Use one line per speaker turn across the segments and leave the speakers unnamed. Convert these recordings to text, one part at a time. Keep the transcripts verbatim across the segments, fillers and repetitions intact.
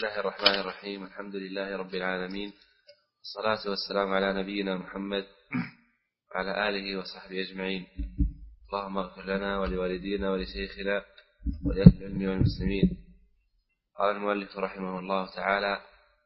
الله الرحمن الرحيم. الحمد لله رب العالمين، والصلاة والسلام على نبينا محمد وعلى آله وصحبه أجمعين. اللهم اغفر لنا ولوالدينا ولشيخنا ولأهل العلم والمسلمين. قال المؤلف رحمه الله تعالى: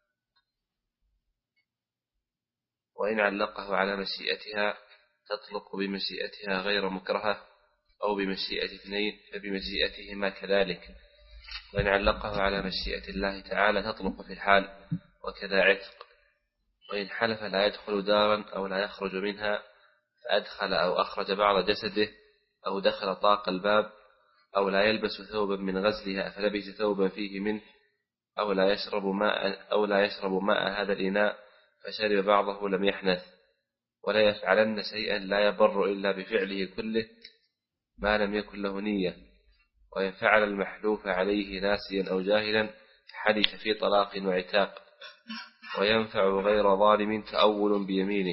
وإن علقه على مشيئتها تطلق بمشيئتها غير مكرهة، أو بمشيئة اثنين فبمشيئتهما كذلك. وإن علقه على مشيئة الله تعالى تطلق في الحال، وكذا عتق. وإن حلف لا يدخل دارا أو لا يخرج منها، فأدخل أو أخرج بعض جسده، أو دخل طاق الباب، أو لا يلبس ثوبا من غزلها فلبس ثوبا فيه منه، أو لا يشرب ماء أو لا يشرب ماء هذا الإناء فشرب بعضه لم يحنث. ولا يفعلن شيئا لا يبر إلا بفعله كله ما لم يكن له نية. وإن فعل المحلوف عليه ناسيا أو جاهلا حدث في طلاق وعتاق. وينفع غير ظالم تأول بيمينه.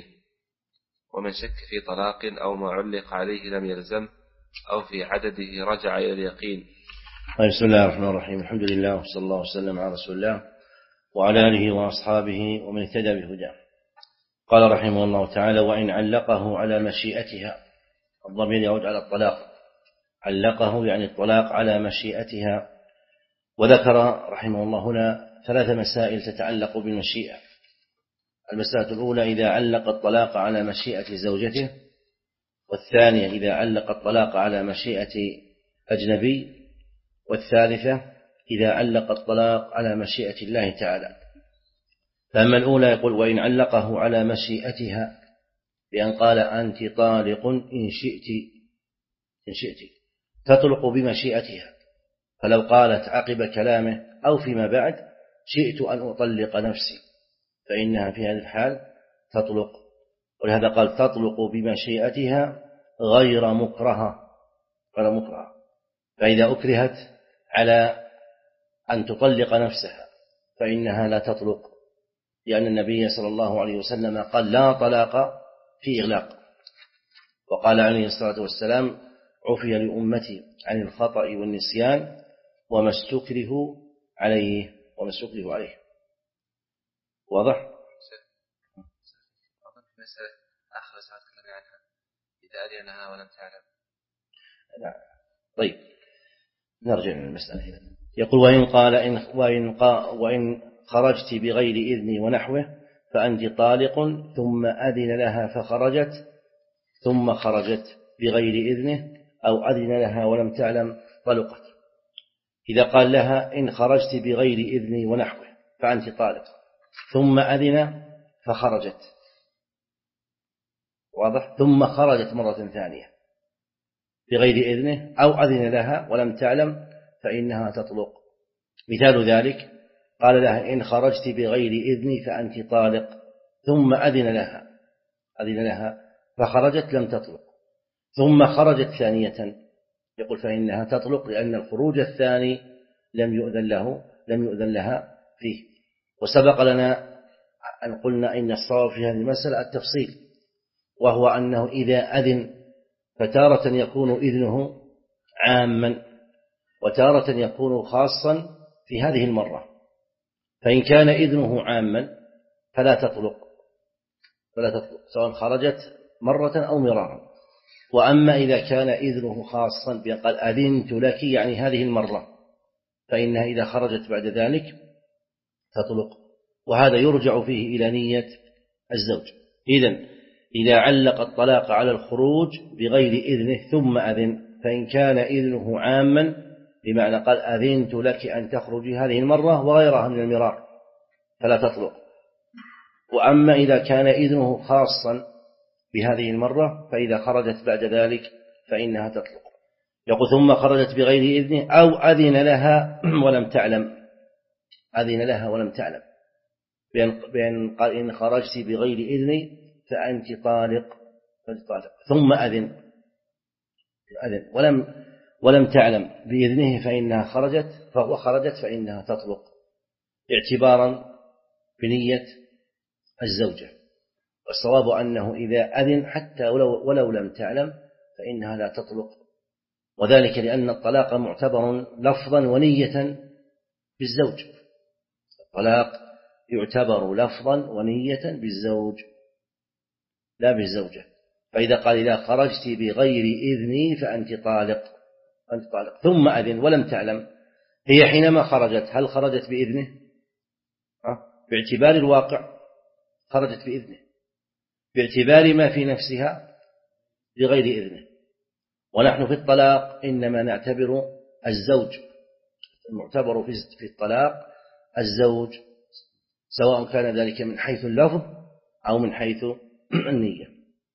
ومن شك في طلاق أو ما علق عليه لم يلزم، أو في عدده رجع إلى اليقين.
بسم الله الرحمن الرحيم. الحمد لله وصلى الله وسلم على رسول الله وعلى آله وأصحابه ومن اهتدى بهداه. قال رحمه الله تعالى: وإن علقه على مشيئتها، الضمير يعود على الطلاق، علقه يعني الطلاق على مشيئتها. وذكر رحمه الله هنا ثلاث مسائل تتعلق بالمشيئة. المسألة الأولى إذا علق الطلاق على مشيئة زوجته، والثانية إذا علق الطلاق على مشيئة أجنبي، والثالثة إذا علق الطلاق على مشيئة الله تعالى. فأما الأولى يقول: وإن علقه على مشيئتها بأن قال أنت طالق إن شئت إن شئت تطلق بمشيئتها. فلو قالت عقب كلامه أو فيما بعد شئت أن أطلق نفسي، فإنها في هذه الحال تطلق. ولهذا قال تطلق بمشيئتها غير مكرهة غير مكرهة. فإذا أكرهت على أن تطلق نفسها فإنها لا تطلق، لأن النبي صلى الله عليه وسلم قال لا طلاق في إغلاق. وقال عليه الصلاة والسلام: عفي لأمتي عن الخطأ والنسيان وما استكره عليه وما استكره عليه. واضح؟
مسألة آخر ساعة تكلم عنها إذا أذنها ولم تعلم.
لا. طيب نرجع للمسألة هنا. يقول: وإن قال إن وإن, قا وإن خرجت بغير إذني ونحوه فأنت طالق، ثم أذن لها فخرجت، ثم خرجت بغير إذنه أو أذن لها ولم تعلم طلقت. إذا قال لها إن خرجت بغير إذني ونحوه فأنت طالق، ثم أذن فخرجت، واضح؟ ثم خرجت مرة ثانية بغير إذنه أو أذن لها ولم تعلم فإنها تطلق. مثال ذلك: قال لها إن خرجت بغير إذني فأنت طالق، ثم أذن لها أذن لها فخرجت لم تطلق، ثم خرجت ثانية، يقول فإنها تطلق، لأن الخروج الثاني لم يؤذن له لم يؤذن لها فيه. وسبق لنا أن قلنا إن الصواب في هذه المسألة التفصيل، وهو أنه إذا أذن فتارة يكون إذنه عاما، وتارة يكون خاصا في هذه المرة. فإن كان إذنه عاما فلا تطلق فلا تطلق سواء خرجت مرة أو مرارا. وأما إذا كان إذنه خاصا بأن قال أذنت لك يعني هذه المرة، فإنها إذا خرجت بعد ذلك تطلق. وهذا يرجع فيه إلى نية الزوج. إذن إذا علق الطلاق على الخروج بغير إذنه ثم أذن، فإن كان إذنه عاما بمعنى قال أذنت لك أن تخرجي هذه المرة وغيرها من المرار فلا تطلق. وأما إذا كان إذنه خاصا بهذه المرة فإذا خرجت بعد ذلك فإنها تطلق. يقول ثم خرجت بغير إذنه أو أذن لها ولم تعلم أذن لها ولم تعلم بأن قال إن خرجت بغير إذني فأنت طالق طالق ثم أذن أذن ولم ولم تعلم بإذنه فإنها خرجت فهو خرجت فإنها تطلق، اعتبارا بنية الزوجة. والصواب أنه إذا أذن حتى ولو, ولو لم تعلم فإنها لا تطلق، وذلك لأن الطلاق معتبر لفظا ونية بالزوج. طلاق يعتبر لفظا ونية بالزوج لا بالزوجة. فإذا قال إذا خرجت بغير إذني فأنت طالق أنت طالق ثم أذن ولم تعلم، هي حينما خرجت هل خرجت بإذنه؟ باعتبار الواقع خرجت بإذنه، باعتبار ما في نفسها بغير إذنه. ونحن في الطلاق إنما نعتبر الزوج، المعتبر في الطلاق الزوج، سواء كان ذلك من حيث اللفظ أو من حيث النية.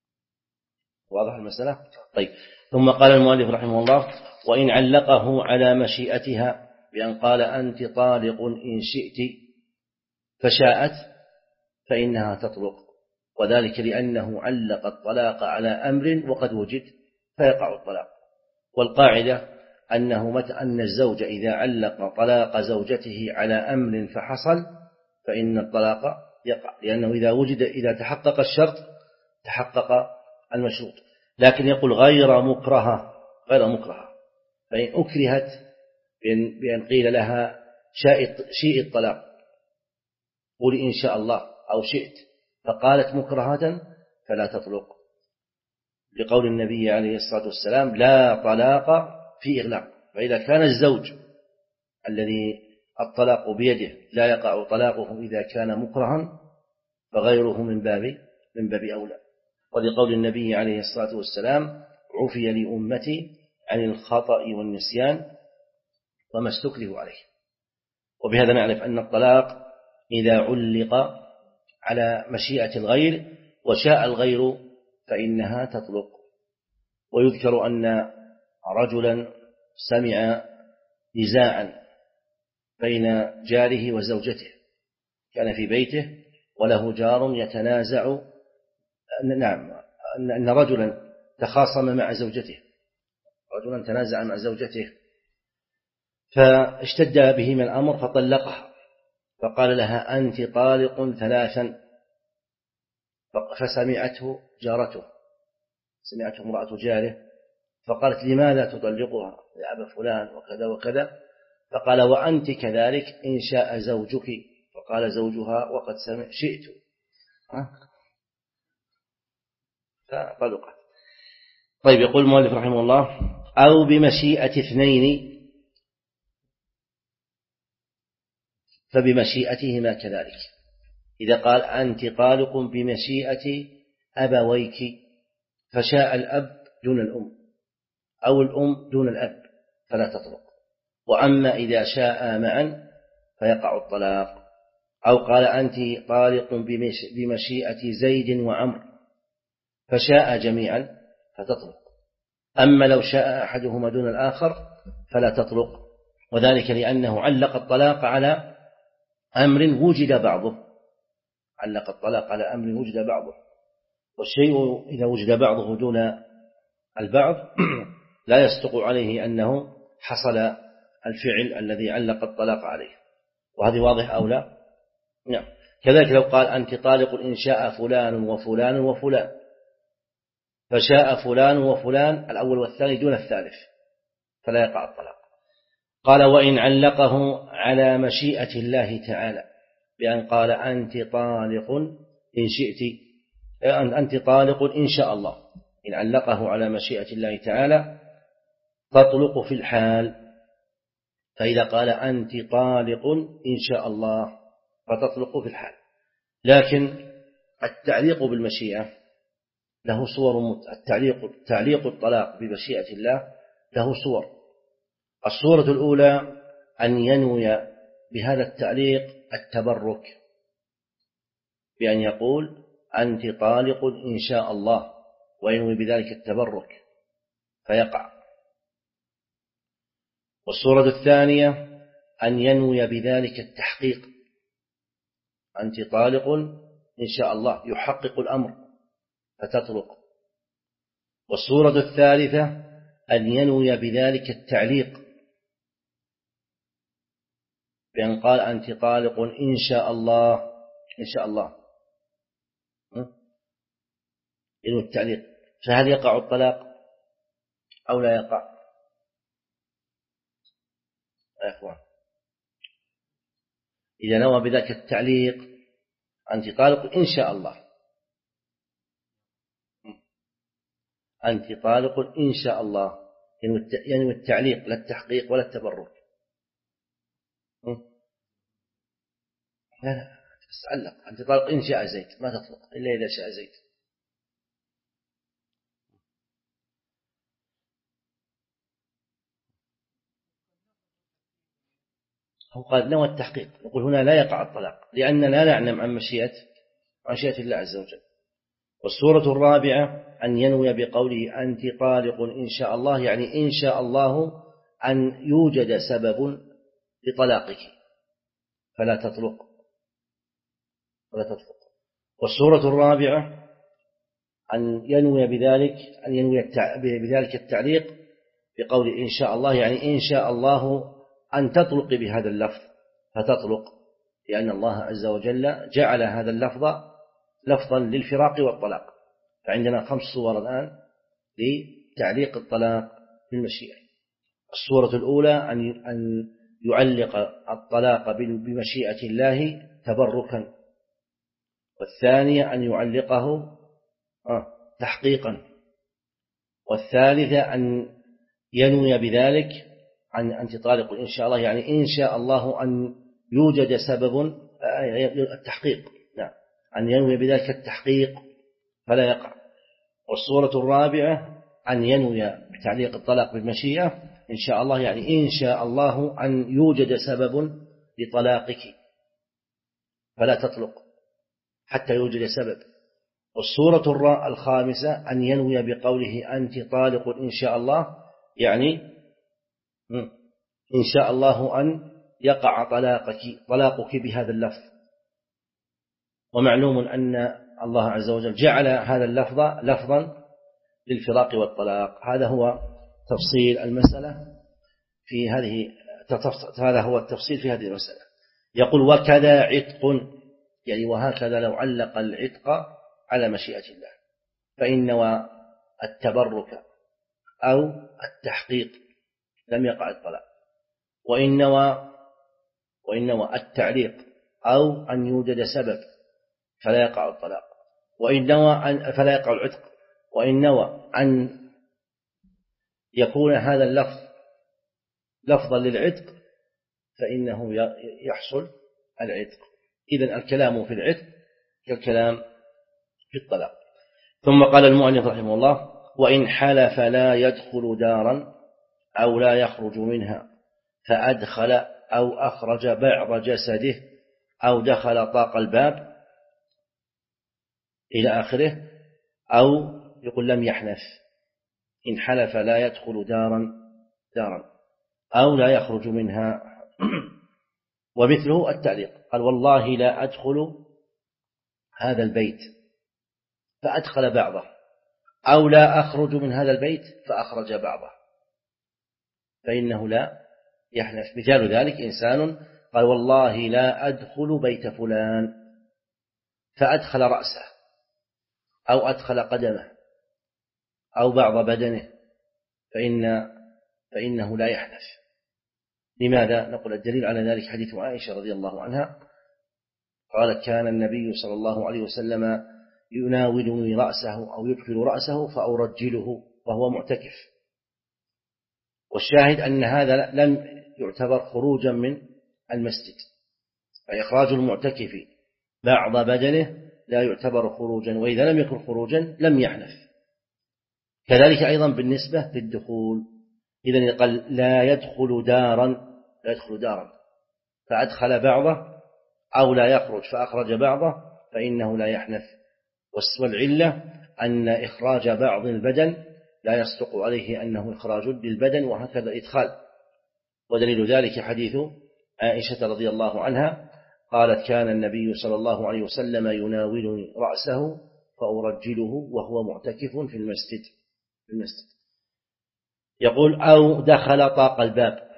واضح المسألة؟ طيب. ثم قال المؤلف رحمه الله: وإن علقه على مشيئتها بأن قال أنت طالق إن شئت فشاءت فإنها تطلق، وذلك لأنه علق الطلاق على أمر وقد وجد فيقع الطلاق. والقاعدة أنه متى أن الزوج إذا علق طلاق زوجته على أمر فحصل فإن الطلاق يقع، لأنه إذا وجد إذا تحقق الشرط تحقق المشروط. لكن يقول غير مكرهة غير مكرهة فإن أكرهت بأن قيل لها شيء الطلاق قولي إن شاء الله أو شئت فقالت مكرهة فلا تطلق، لقول النبي عليه الصلاة والسلام: لا طلاق في إغلاق. فإذا كان الزوج الذي الطلاق بيده لا يقع طلاقه إذا كان مكرها فغيره من باب من باب أولى. ولقول النبي عليه الصلاة والسلام: عفي لأمتي عن الخطأ والنسيان وما استكره عليه. وبهذا نعرف أن الطلاق إذا علق على مشيئة الغير وشاء الغير فإنها تطلق. ويذكر أن رجلا سمع نزاعا بين جاره وزوجته، كان في بيته وله جار يتنازع، نعم أن رجلا تخاصم مع زوجته، رجلا تنازع مع زوجته فاشتد بهما الأمر فطلقها، فقال لها أنت طالق ثلاثا، فسمعته جارته سمعته امرأة جاره فقالت: لماذا تطلقها يا أبا فلان وكذا وكذا؟ فقال: وأنت كذلك إن شاء زوجك. فقال زوجها: وقد سمع شئت، فطلقت. طيب. يقول المؤلف رحمه الله: أو بمشيئة اثنين فبمشيئتهما كذلك. إذا قال أنت طالق بمشيئة أبويك فشاء الأب دون الأم أو الأم دون الأب فلا تطلق. وأما إذا شاء معا فيقع الطلاق. أو قال أنت طالق بمشيئة زيد وعمر فشاء جميعا فتطلق. أما لو شاء أحدهما دون الآخر فلا تطلق، وذلك لأنه علق الطلاق على أمر وجد بعضه علق الطلاق على أمر وجد بعضه، والشيء إذا وجد بعضه دون البعض لا يصدق عليه أنه حصل الفعل الذي علق الطلاق عليه. وهذه واضح أو لا؟ نعم. كذلك لو قال أنت طالق إن شاء فلان وفلان وفلان فشاء فلان وفلان الأول والثاني دون الثالث فلا يقع الطلاق. قال: وإن علقه على مشيئة الله تعالى بأن قال أنت طالق إن شئت أنت طالق إن شاء الله، إن علقه على مشيئة الله تعالى تطلق في الحال. فإذا قال أنت طالق إن شاء الله فتطلق في الحال. لكن التعليق بالمشيئة له صور. التعليق تعليق الطلاق بمشيئة الله له صور. الصورة الأولى أن ينوي بهذا التعليق التبرك بأن يقول أنت طالق إن شاء الله وينوي بذلك التبرك فيقع. والصورة الثانية أن ينوي بذلك التحقيق، أنت طالق إن شاء الله يحقق الأمر فتطلق. والصورة الثالثة أن ينوي بذلك التعليق بأن قال أنت طالق إن شاء الله إن شاء الله ينوي التعليق. فهل يقع الطلاق أو لا يقع يا أخوان؟ إذا نوى بذلك التعليق أنت طالق إن شاء الله، أنت طالق إن شاء الله، ينوي التعليق لا التحقيق ولا التبرك. لا لا تسألق أنت طالق إن شاء زيد، ما تطلق إلا إذا شاء زيد. هو قال نوى التحقيق، نقول هنا لا يقع الطلاق لأننا لا نعلم عن مشيئة عن مشيئة الله عز وجل. والصورة الرابعة أن ينوي بقوله أنت طالق إن شاء الله، يعني إن شاء الله أن يوجد سبب لطلاقك فلا تطلق ولا تطلق. والصورة الرابعة أن ينوي بذلك أن ينوي بذلك التعليق بقول إن شاء الله، يعني إن شاء الله أن تطلق بهذا اللفظ فتطلق، لأن الله عز وجل جعل هذا اللفظ لفظا للفراق والطلاق. فعندنا خمس صور الآن لتعليق الطلاق بالمشيئة. الصورة الأولى أن يعلق الطلاق بمشيئة الله تبركا، والثانية أن يعلقه تحقيقا، والثالثة أن ينوي بذلك عن أنت طالق إن شاء الله، يعني إن شاء الله أن يوجد سبب التحقيق، نعم أن ينوي بذلك التحقيق فلا يقع. والصورة الرابعة أن ينوي بتعليق الطلاق بالمشيئة إن شاء الله، يعني إن شاء الله أن يوجد سبب لطلاقك فلا تطلق حتى يوجد سبب. والصورة الخامسة أن ينوي بقوله أنت طالق إن شاء الله، يعني إن شاء الله أن يقع طلاقك طلاقك بهذا اللفظ. ومعلوم أن الله عز وجل جعل هذا اللفظ لفظا للفراق والطلاق. هذا هو تفصيل المسألة في هذه هذا هو التفصيل في هذه المسألة. يقول وكذا عتق، يعني وهكذا لو علق العتق على مشيئة الله فإن نوى التبرك أو التحقيق لم يقع الطلاق، وإن نوى وإن نوى التعليق أو أن يوجد سبب فلا يقع الطلاق، وإن نوى أن فلا يقع العتق، وإن نوى أن يكون هذا اللفظ لفظا للعتق فإنه يحصل العتق. إذن الكلام في العتق كالكلام في الطلاق. ثم قال المؤلف رحمه الله وإن حلف لا يدخل دارا أو لا يخرج منها فأدخل أو أخرج بعض جسده أو دخل طاق الباب إلى آخره، أو يقول لم يحنث. إن حلف لا يدخل دارا دارا أو لا يخرج منها ومثله التعليق قال والله لا أدخل هذا البيت فأدخل بعضه، أو لا أخرج من هذا البيت فأخرج بعضه، فإنه لا يحنث. مثال ذلك إنسان قال والله لا أدخل بيت فلان فأدخل رأسه أو أدخل قدمه أو بعض بدنه فإن فإنه لا يحنث. لماذا؟ نقول الدليل على ذلك حديث عائشة رضي الله عنها قالت كان النبي صلى الله عليه وسلم يناولني رأسه أو يدخل رأسه فأرجله وهو معتكف. والشاهد أن هذا لم يعتبر خروجا من المسجد، فإخراج المعتكف بعض بدنه لا يعتبر خروجا، وإذا لم يكن خروجا لم يحنث. كذلك أيضا بالنسبة للدخول، إذن قال لا يدخل دارا لا يدخل دارا فأدخل بعضه أو لا يخرج فأخرج بعضه فإنه لا يحنث. والعلة أن إخراج بعض البدن لا يصدق عليه أنه إخراج للبدن، وهكذا إدخال. ودليل ذلك حديث عائشة رضي الله عنها قالت كان النبي صلى الله عليه وسلم يناولني رأسه فأرجله وهو معتكف في المسجد في المسجد يقول أو دخل طاق الباب،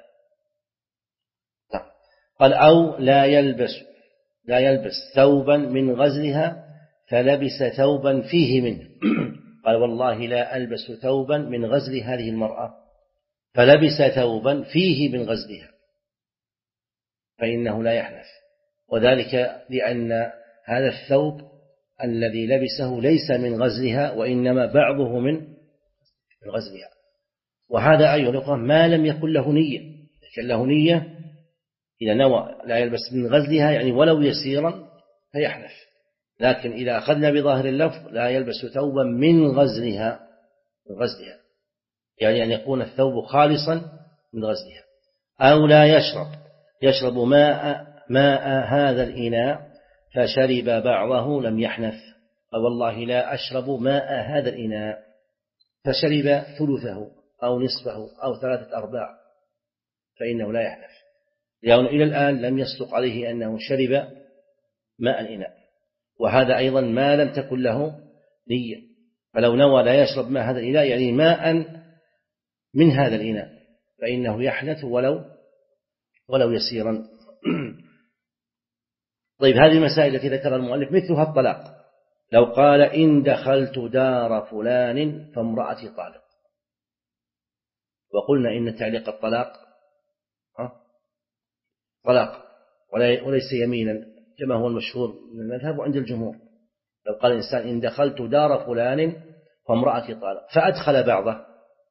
قال أو لا يلبس لا يلبس ثوبا من غزلها فلبس ثوبا فيه منه قال والله لا ألبس ثوبا من غزل هذه المرأة فلبس ثوبا فيه من غزلها فإنه لا يحنث. وذلك لأن هذا الثوب الذي لبسه ليس من غزلها وإنما بعضه من غزلها. وهذا أيضا ما لم يكن له نية، لكن له نية إذا نوى لا يلبس من غزلها يعني ولو يسيرا فيحنث، لكن إذا أخذنا بظاهر اللفظ لا يلبس ثوبا من غزلها من غزلها يعني أن يكون الثوب خالصا من غزلها. أو لا يشرب يشرب ماء ماء هذا الإناء فشرب بعضه لم يحنث، أو والله لا أشرب ماء هذا الإناء فشرب ثلثه أو نصفه أو ثلاثة أرباع فإنه لا يحنث، لأنه إلى الآن لم يصدق عليه أنه شرب ماء الإناء، وهذا أيضا ما لم تكن له نية. فلو نوى لا يشرب ماء هذا الإناء يعني ماء من هذا الإناء فإنه يحنث ولو ولو يسيرا. طيب هذه المسائل التي ذكرها المؤلف مثلها الطلاق، لو قال إن دخلت دار فلان فامرأتي طالق، وقلنا إن تعليق الطلاق طلاق وليس يمينا كما هو المشهور من المذهب وعند الجمهور. لو قال الإنسان إن دخلت دار فلان فامرأتي طالق فأدخل بعضه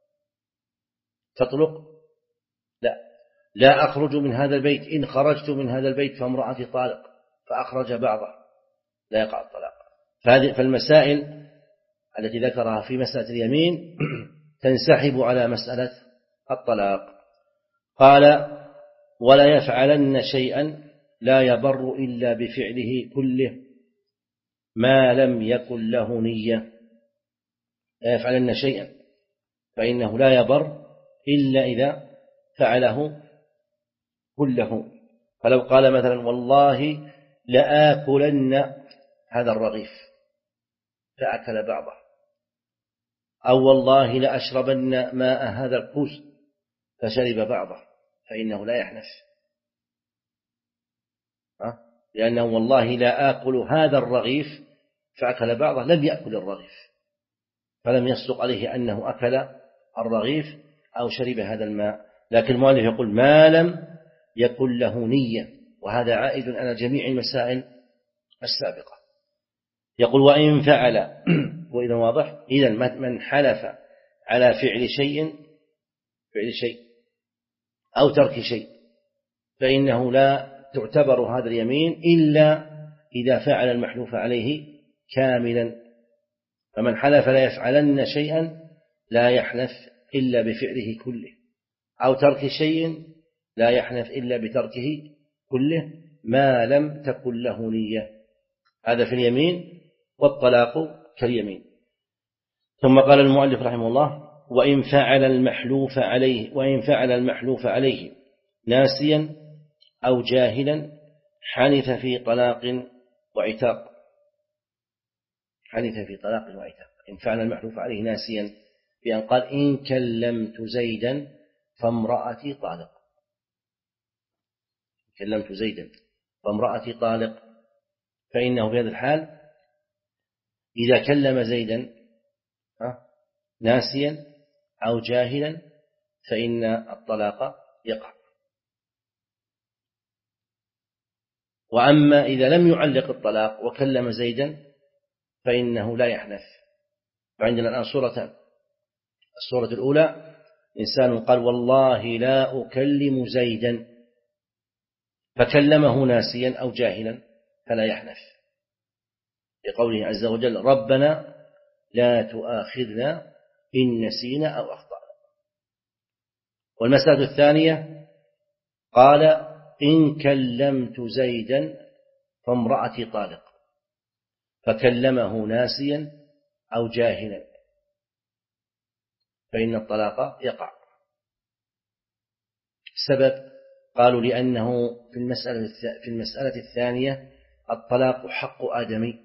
تطلق؟ لا. لا أخرج من هذا البيت إن خرجت من هذا البيت فامرأتي طالق فأخرج بعضه لا يقع الطلاق. فهذه فالمسائل التي ذكرها في مسألة اليمين تنسحب على مسألة الطلاق. قال ولا يفعلن شيئا لا يبر إلا بفعله كله ما لم يكن له نية. لا يفعلن شيئا فإنه لا يبر إلا إذا فعله كله. فلو قال مثلا والله لآكلن هذا الرغيف فأكل بعضه، أو والله لأشربن ماء هذا الكوس فشرب بعضه فإنه لا يحنث، لأنه والله لا آكل هذا الرغيف فأكل بعضه لم يأكل الرغيف، فلم يصدق عليه أنه أكل الرغيف أو شرب هذا الماء. لكن المؤلف يقول ما لم يكن له نية، وهذا عائد على جميع المسائل السابقة. يقول وإن فعل وإذا واضح إذن من حلف على فعل شيء فعل شيء أو ترك شيء فإنه لا تعتبر هذا اليمين إلا إذا فعل المحلوف عليه كاملا. فمن حلف لا يفعلن شيئا لا يحلف إلا بفعله كله، أو ترك شيء لا يحلف إلا بتركه كله ما لم تكن له نية. هذا في اليمين، والطلاق كاليمين. ثم قال المؤلف رحمه الله وإن فعل المحلوف عليه وإن فعل المحلوف عليه ناسيا أو جاهلا حنث في طلاق وعتاق. حنث في طلاق وعتاق. إن فعل المحلوف عليه ناسيا بأن قال إن كلمت زيدا فامرأتي طالق، كلمت زيدا فامرأتي طالق، فإنه في هذا الحال إذا كلم زيدا ناسيا أو جاهلا فإن الطلاق يقع. وأما إذا لم يعلق الطلاق وكلم زيدا فإنه لا يحنث. وعندنا الآن صورتان. الصورة الأولى إنسان قال والله لا أكلم زيدا فكلمه ناسيا أو جاهلا فلا يحنث لقوله عز وجل ربنا لا تؤاخذنا إن نسينا أو أخطأنا. والمسألة الثانية قال إن كلمت زيدا فامرأتي طالق فكلمه ناسيا أو جاهلا فإن الطلاق يقع. السبب قالوا لأنه في المسألة في المسألة الثانية الطلاق حق آدمي،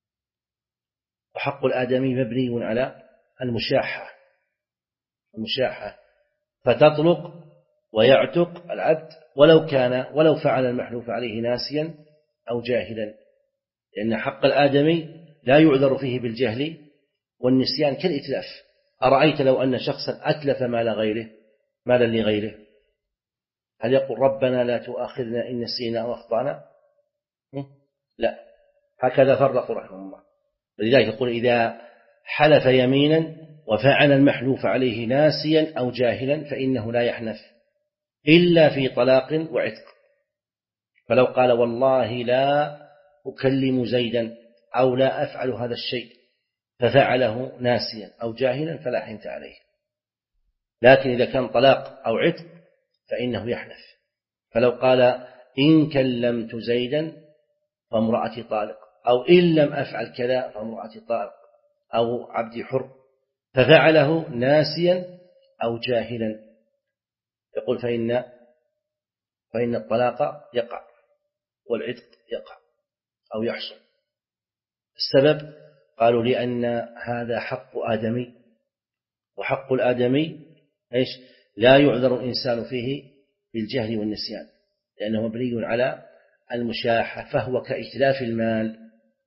وحق الآدمي مبني على المشاحة المشاحة فتطلق ويعتق العبد ولو كان ولو فعل المحلوف عليه ناسيا أو جاهلا، لأن حق الآدمي لا يعذر فيه بالجهل والنسيان كالإتلاف. أرأيت لو أن شخصا أتلف مال غيره مالا لغيره هل يقول ربنا لا تؤاخذنا إن نسينا أو أخطأنا؟ لا، هكذا فرقوا رحمه الله. ولذلك يقول إذا حلف يمينا وفعل المحلوف عليه ناسيا أو جاهلا فإنه لا يحنث إلا في طلاق وعتق. فلو قال والله لا أكلم زيدا أو لا أفعل هذا الشيء ففعله ناسيا أو جاهلا فلا حنث عليه. لكن إذا كان طلاق أو عتق فإنه يحنث. فلو قال إن كلمت زيدا فامرأتي طالق، أو إن لم أفعل كذا فامرأتي طالق، أو عبدي حر، ففعله ناسيا أو جاهلا، يقول فإن فإن الطلاق يقع والعتق يقع أو يحصل. السبب قالوا لأن هذا حق آدمي، وحق الآدمي إيش؟ لا يعذر الإنسان فيه بالجهل والنسيان، لأنه مبني على المشاحة، فهو كإتلاف المال.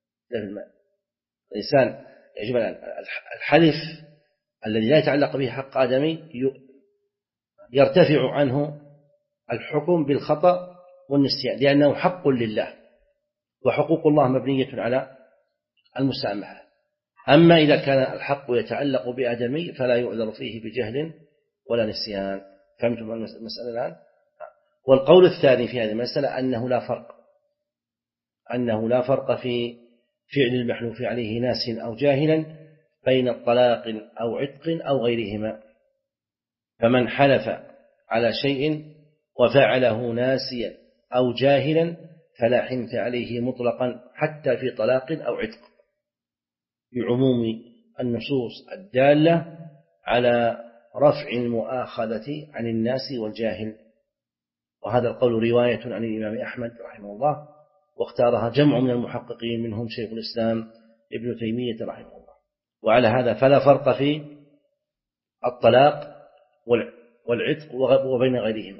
الإنسان يجب الحلف الذي لا يتعلق به حق آدمي يرتفع عنه الحكم بالخطأ والنسيان، لأنه حق لله، وحقوق الله مبنية على المسامحة. أما إذا كان الحق يتعلق بآدمي فلا يعذر فيه بجهل ولا نسيان. فهمتم المسألة الآن؟ والقول الثاني في هذه المسألة أنه لا فرق أنه لا فرق في فعل المحلوف عليه ناس أو جاهلا بين الطلاق أو عتق أو غيرهما. فمن حلف على شيء وفعله ناسيا أو جاهلا فلا حنث عليه مطلقا حتى في طلاق أو عتق، بعموم النصوص الدالة على رفع المؤاخذة عن الناس والجاهل. وهذا القول رواية عن الإمام أحمد رحمه الله، واختارها جمع من المحققين منهم شيخ الإسلام ابن تيمية رحمه الله. وعلى هذا فلا فرق في الطلاق والعتق وبين غيرهما.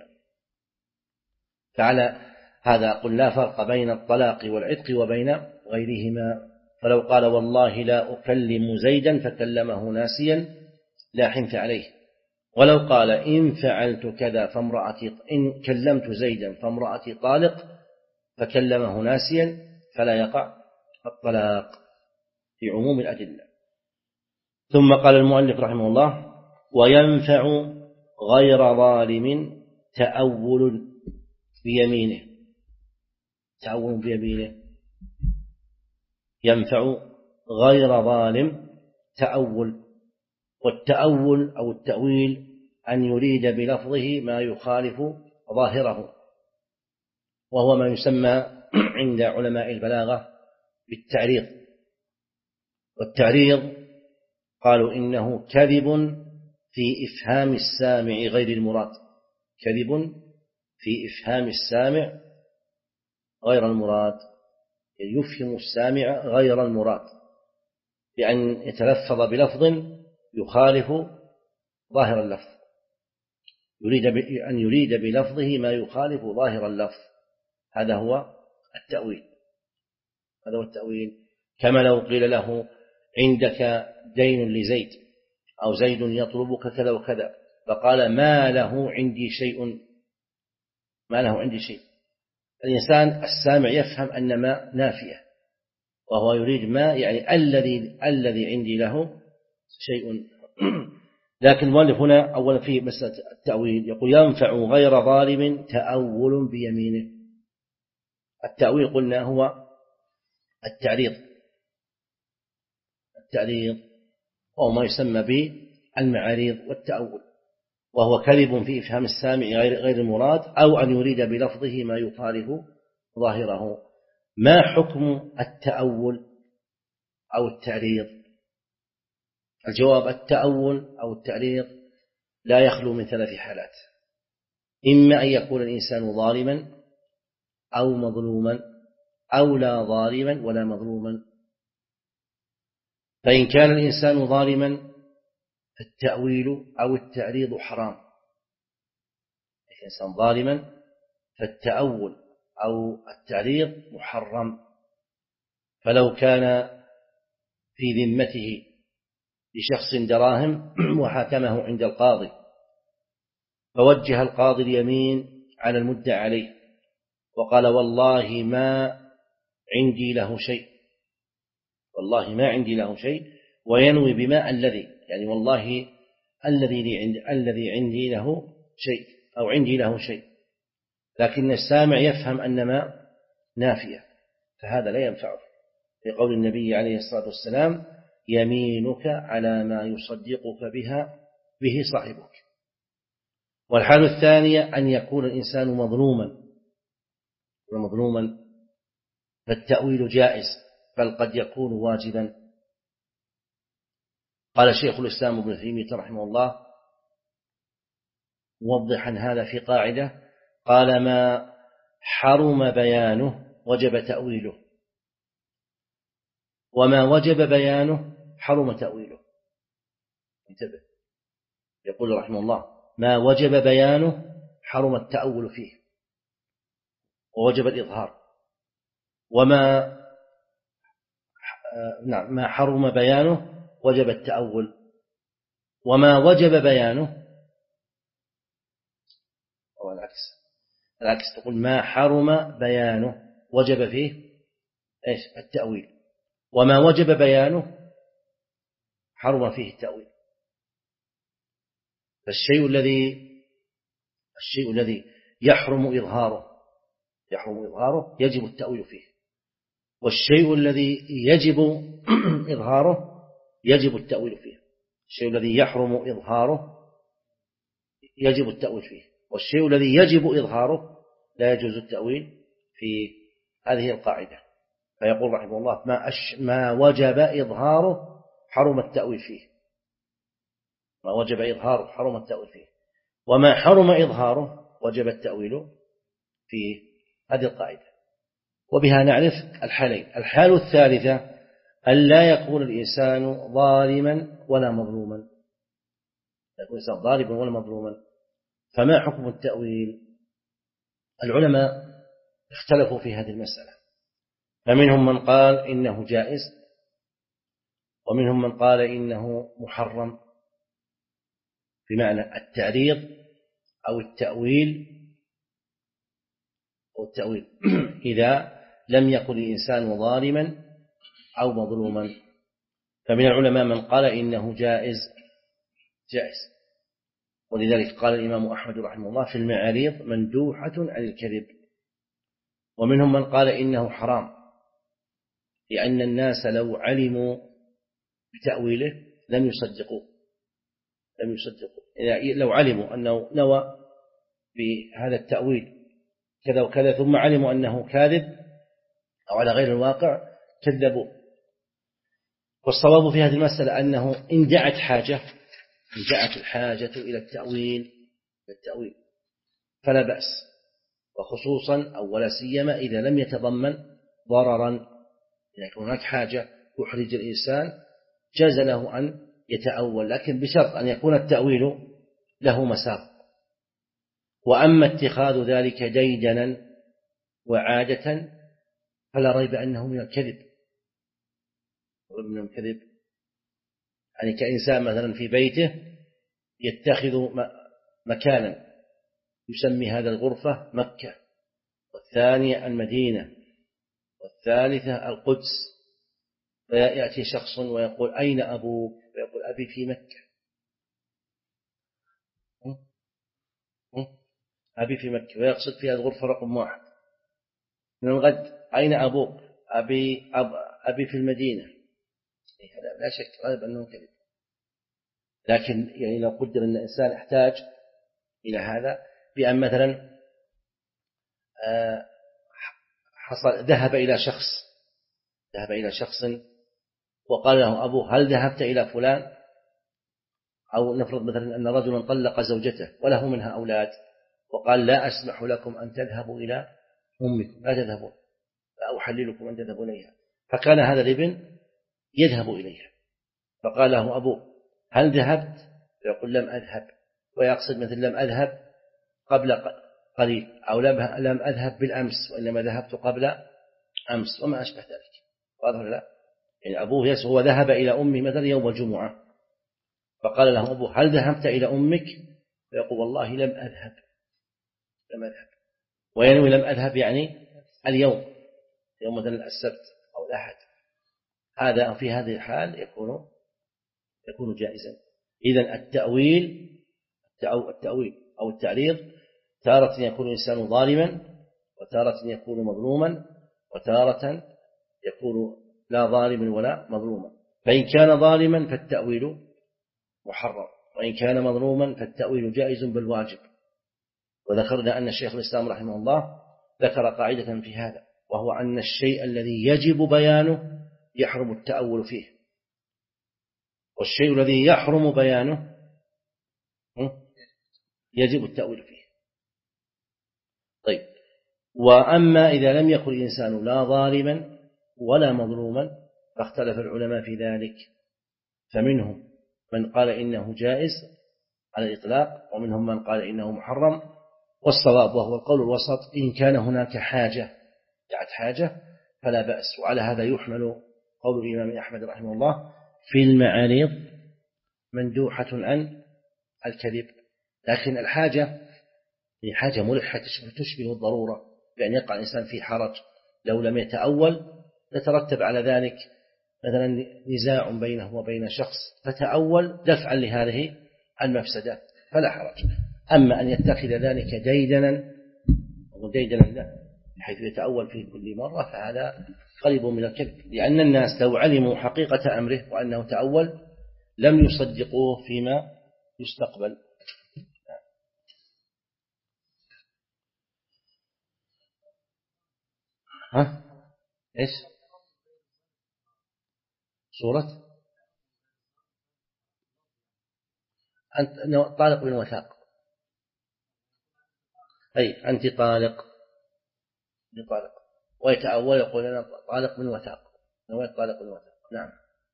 فعلى هذا قل لا فرق بين الطلاق والعتق وبين غيرهما. فلو قال والله لا أكلم زيدا فكلمه ناسيا لا حنث عليه. ولو قال إن فعلت كذا فامرأتي إن كلمت زيدا فامرأتي طالق فكلمه ناسيا فلا يقع الطلاق في عموم الأدلة. ثم قال المؤلف رحمه الله وينفع غير ظالم تأول بيمينه. تأول بيمينه ينفع غير ظالم تأول. والتأول أو التأويل أن يريد بلفظه ما يخالف ظاهره، وهو ما يسمى عند علماء البلاغة بالتعريض. والتعريض قالوا إنه كذب في إفهام السامع غير المراد. كذب في إفهام السامع غير المراد، يفهم السامع غير المراد بأن يتلفظ بلفظ يخالف ظاهر اللفظ، يريد أن يريد بلفظه ما يخالف ظاهر اللفظ. هذا هو التأويل. هذا هو التأويل. كما لو قيل له عندك دين لزيد أو زيد يطلبك كذا وكذا، فقال ما له عندي شيء، ما له عندي شيء. الإنسان السامع يفهم أن ما نافية، وهو يريد ما يعني الذي الذي عندي له شيء. لكن المؤلف هنا أولا في مسألة التأويل يقول ينفع غير ظالم تأول بيمينه. التأويل قلنا هو التعريض. التعريض وهو ما يسمى بالمعاريض والتأول، وهو كذب في إفهام السامع غير المراد أو أن يريد بلفظه ما يخالف ظاهره. ما حكم التأول أو التعريض؟ الجواب التأول أو التعريض لا يخلو من ثلاث حالات: إما أن يكون الإنسان ظالما أو مظلوما أو لا ظالما ولا مظلوما. فإن كان الإنسان ظالما فالتأويل أو التعريض حرام. الإنسان ظالما فالتأول أو التعريض محرم. فلو كان في ذمته لشخص دراهم وحاكمه عند القاضي، فوجه القاضي اليمين على المدعى عليه وقال والله ما عندي له شيء، والله ما عندي له شيء، وينوي بما الذي، يعني والله الذي عندي الذي عندي له شيء أو عندي له شيء، لكن السامع يفهم أن ما نافية، فهذا لا ينفعه، لقول النبي عليه الصلاة والسلام: يمينك على ما يصدقك بها به صاحبك. والحال الثانية أن يكون الإنسان مظلوما، ومظلوما فالتأويل جائز، بل قد يكون واجبا. قال شيخ الإسلام ابن تيمية رحمه الله موضحا هذا في قاعدة، قال: ما حرم بيانه وجب تأويله، وما وجب بيانه حرم تأويله. انتبه، يقول رحمه الله: ما وجب بيانه حرم التأول فيه ووجب الإظهار، وما نعم ما حرم بيانه وجب التأول، وما وجب بيانه أو العكس العكس تقول: ما حرم بيانه وجب فيه إيش؟ التأويل، وما وجب بيانه حرم فيه التأويل. فالشيء الذي الشيء الذي يحرم إظهاره يحرم إظهاره يجب التأويل فيه، والشيء الذي يجب إظهاره يجب التأويل فيه. الشيء الذي يحرم إظهاره يجب التأويل فيه، والشيء الذي يجب إظهاره لا يجوز التأويل في هذه القاعدة. فيقول رحمه الله: ما, أش ما وجب إظهاره حرم التأويل فيه، ما وجب إظهاره حرم التأويل فيه، وما حرم إظهاره وجب التأويل في هذه القاعدة. وبها نعرف الحالين. الحال الثالثة أن لا يكون الإنسان ظالما ولا مظلوما، لا يكون الإنسان ظالما ولا مظلوما. فما حكم التأويل؟ العلماء اختلفوا في هذه المسألة، فمنهم من قال إنه جائز، ومنهم من قال إنه محرم، بمعنى التعريض أو التأويل أو التأويل إذا لم يكن الإنسان ظالما أو مظلوما. فمن العلماء من قال إنه جائز جائز ولذلك قال الإمام أحمد رحمه الله: في المعاريض مندوحة عن الكذب. ومنهم من قال إنه حرام، لأن الناس لو علموا بتأويله لم يصدقوا لم يصدقوا يعني لو علموا أنه نوى بهذا التأويل كذا وكذا ثم علموا أنه كاذب أو على غير الواقع كذبوا. والصواب في هذه المسألة أنه إن دعت حاجة إن دعت الحاجة إلى التأويل التأويل فلا بأس، وخصوصا أو ولا سيما إذا لم يتضمن ضررا. إذا كان هناك حاجة يحرج الإنسان جاز له أن يتأول، لكن بشرط أن يكون التأويل له مسار. وأما اتخاذ ذلك ديدنا وعادة فلا ريب أنه من الكذب من الكذب يعني كإنسان مثلا في بيته يتخذ مكانا يسمي هذا الغرفة مكة، والثانية المدينة، والثالثة القدس، فيأتي شخص ويقول: أين أبوك؟ ويقول: أبي في مكة أبي في مكة ويقصد فيها الغرفة رقم واحد. من الغد: أين أبوك؟ أبي, أب أبي في المدينة. هذا لا شك غالب أنه كذب، لكن يعني لو قدر أن الإنسان احتاج إلى هذا بأن مثلا حصل ذهب إلى شخص ذهب إلى شخص وقال له أبوه: هل ذهبت إلى فلان؟ أو نفرض مثلا أن رجلا طلق زوجته وله منها أولاد وقال: لا أسمح لكم أن تذهبوا إلى أمكم، لا تذهبون، لا أحللكم أن تذهبوا إليها. فكان هذا الابن يذهب إليها، فقال له أبوه: هل ذهبت؟ فيقول: لم أذهب، ويقصد مثل لم أذهب قبل قليل، أو لم أذهب بالأمس وإنما ذهبت قبل أمس، وما أشبه ذلك. واضح لا؟ يعني أبوه يسوع هو ذهب إلى أمه مثلا يوم الجمعة، فقال له أبوه: هل ذهبت إلى أمك؟ فيقول: والله لم أذهب لم أذهب وينوي لم أذهب يعني اليوم. يوم مثلا السبت أو الأحد، هذا في هذه الحال يكون يكون جائزا. إذن التأويل التأويل أو التعريض تارة يكون الإنسان ظالما، وتارة يكون مظلوما، وتارة يكون لا ظالما ولا مظلوما. فإن كان ظالما فالتأويل محرم، وإن كان مظلوما فالتأويل جائز بالواجب. وذكرنا أن الشيخ الإسلام رحمه الله ذكر قاعدة في هذا، وهو أن الشيء الذي يجب بيانه يحرم التأول فيه، والشيء الذي يحرم بيانه يجب التأويل فيه. طيب، وأما إذا لم يكن الإنسان لا ظالما ولا مظلوما فاختلف العلماء في ذلك، فمنهم من قال إنه جائز على الإطلاق، ومنهم من قال إنه محرم. والصواب وهو القول الوسط، إن كان هناك حاجة دعت حاجة فلا بأس. وعلى هذا يحمل قول الإمام أحمد رحمه الله في المعارض مندوحة عن الكذب، لكن الحاجة هي حاجة ملحة تشبه الضرورة، بأن يقع الإنسان في حرج لو لم يتأول يترتب على ذلك مثلا نزاع بينه وبين شخص، فتأول دفعا لهذه المفسدة فلا حرج. أما أن يتخذ ذلك ديدنا وديدنا لا بحيث يتأول في كل مرة، فهذا قريب من الكذب، لأن الناس لو علموا حقيقة أمره وأنه تأول لم يصدقوه فيما يستقبل. ها إيش صورة أنت طالق من وثاق، أي أنت طالق بطالق، ويتأول يقول أنا طالق من وثاق، نويت طالق من وثاق. نعم.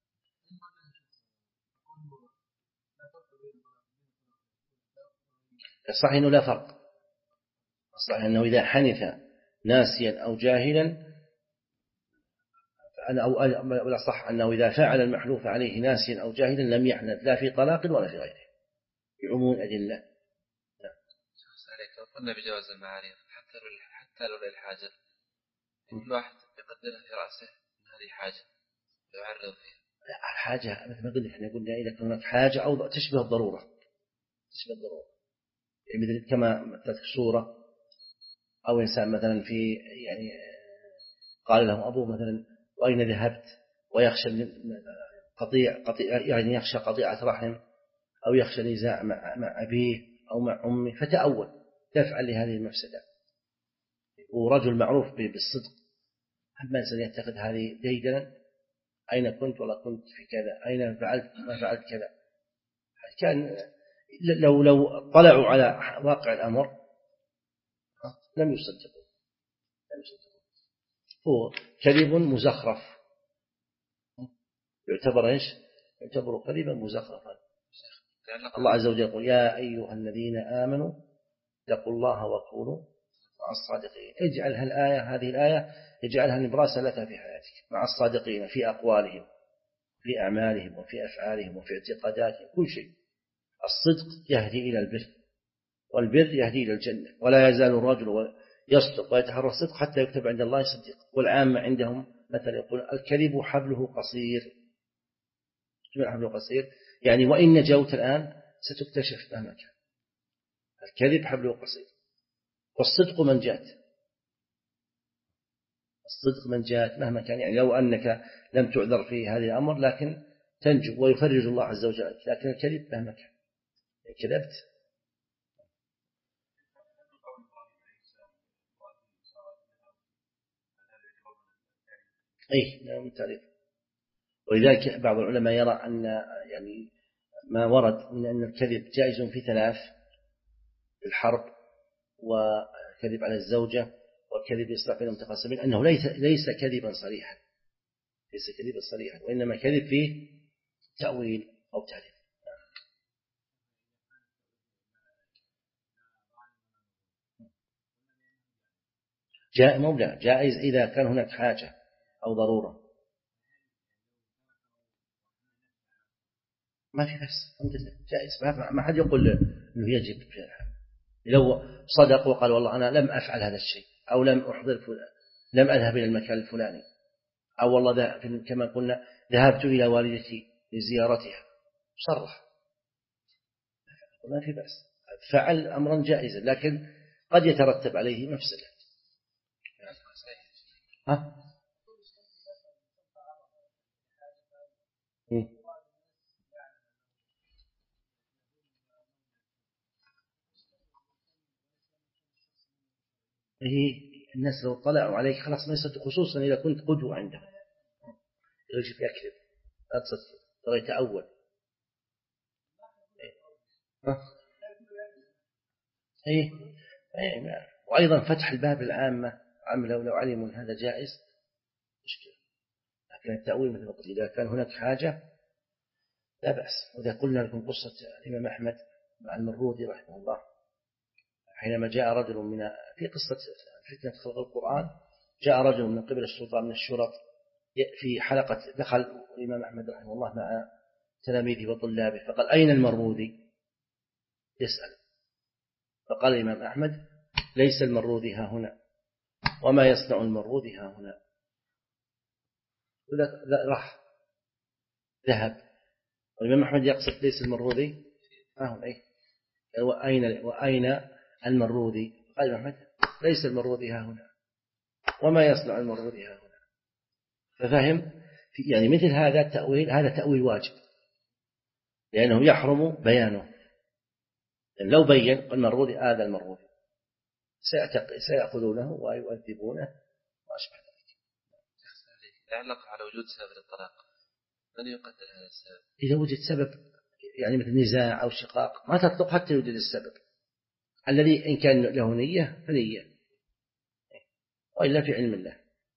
الصحيح أنه لا فرق، الصحيح أنه إذا حنث ناسيا أو جاهلا، أو ولا صح أنه إذا فعل المحلوف عليه ناسيا أو جاهلا لم يحنث لا في طلاق ولا في غيره بعموم الأدلة.
نعم. قلنا بجواز المعارض حتى لو حتى لو للحاجة، كل واحد يقدرها في رأسه أن هذه حاجة يعرض فيها.
الحاجة مثل ما قلنا احنا قلنا إذا كانت حاجة أو تشبه الضرورة، تشبه الضرورة، يعني مثل كما مثلت صورة، أو إنسان مثلا في يعني قال له أبوه مثلا وأين ذهبت، ويخشى قطيع قطيع يعني يخشى قطيعة رحم، أو يخشى نزاع مع مع أبيه أو مع أمه، فتأول دفعا لهذه المفسدة. ورجل معروف بالصدق، أما إنسان يتخذ هذه ديدنا، أين كنت ولا كنت في كذا، أين فعلت ما فعلت كذا، كان لو لو طلعوا على واقع الأمر لم يصدقوا، لم يصدقوا. هو كذب مزخرف، يعتبر إيش؟ يعتبر كذبا مزخرفا. الله عز وجل يقول يا أيها الذين آمنوا اتقوا الله وكونوا مع الصادقين. اجعل هالآية هذه الآية اجعلها نبراسا لك في حياتك مع الصادقين في أقوالهم في أعمالهم وفي أفعالهم وفي اعتقاداتهم، كل شيء. الصدق يهدي إلى البر، والبر يهدي إلى الجنة، ولا يزال الرجل يصدق ويتحرى الصدق حتى يكتب عند الله صديق. والعامة عندهم مثلا يقول الكذب حبله قصير، حبله قصير يعني وإن نجوت الآن ستكتشف مهما كان. الكذب حبله قصير، والصدق منجات، الصدق منجات مهما كان، يعني لو أنك لم تعذر في هذه الأمر لكن تنجو ويفرج الله عز وجل، لكن الكذب مهما كان كذبت. أي نعم تعريف. ولذلك بعض العلماء يرى أن يعني ما ورد من أن الكذب جائز في ثلاث: الحرب، وكذب على الزوجة، وكذب إصلاح بين المتخاصمين، أنه ليس ليس كذبا صريحا، ليس كذبا صريحا، وإنما كذب فيه تأويل أو تعريف. جاء مبلغ جائز إذا كان هناك حاجة أو ضرورة، ما في بس الحمد لله جائز، ما حد يقول إنه يجب. لو صدق وقال والله أنا لم أفعل هذا الشيء أو لم أحضر لم أذهب إلى المكان الفلاني، أو والله كما قلنا ذهبت إلى والدتي لزيارتها، صرح ما في بأس، فعل أمرا جائزا، لكن قد يترتب عليه مفسدة. ها؟ هي الناس لو طلعوا عليك خلاص ما يصدق، خصوصا إذا كنت قدوة عندهم، يجب يكذب، لا تصدق، ترى يتأول. إيه؟ إيه؟ وأيضا فتح الباب العامة عام لو لو علموا أن هذا جائز مشكلة، لكن التأويل مثل ما قلت إذا كان هناك حاجة لا بأس. وإذا قلنا لكم قصة الإمام أحمد مع المروذي رحمه الله، حينما جاء رجل من في قصة فتنة خلق القرآن، جاء رجل من قبل السلطان من الشرط في حلقة، دخل الإمام أحمد رحمه الله مع تلاميذه وطلابه، فقال أين المروذي؟ يسأل، فقال الإمام أحمد ليس المروذي ها هنا، وما يصنع المروذي ها هنا. راح ذهب، والإمام أحمد يقصد ليس المروذي ها هنا، أي وأين وأين المروذي؟ قال الإمام أحمد ليس المروذي ها هنا، وما يصنع المروذي ها هنا. ففهم يعني مثل هذا التأويل، هذا تأويل واجب، لأنه يحرم بيانه، لأن لو بين المروذي هذا المروذي سيأخذونه ويؤذبونه وأشبه ذلك.
يعلق على وجود سبب للطلاق، من يقدر هذا السبب؟
إذا وجد سبب يعني مثل نزاع أو شقاق ما تطلق حتى يوجد السبب الذي إن كان له نية فنية، وإلا في علم الله.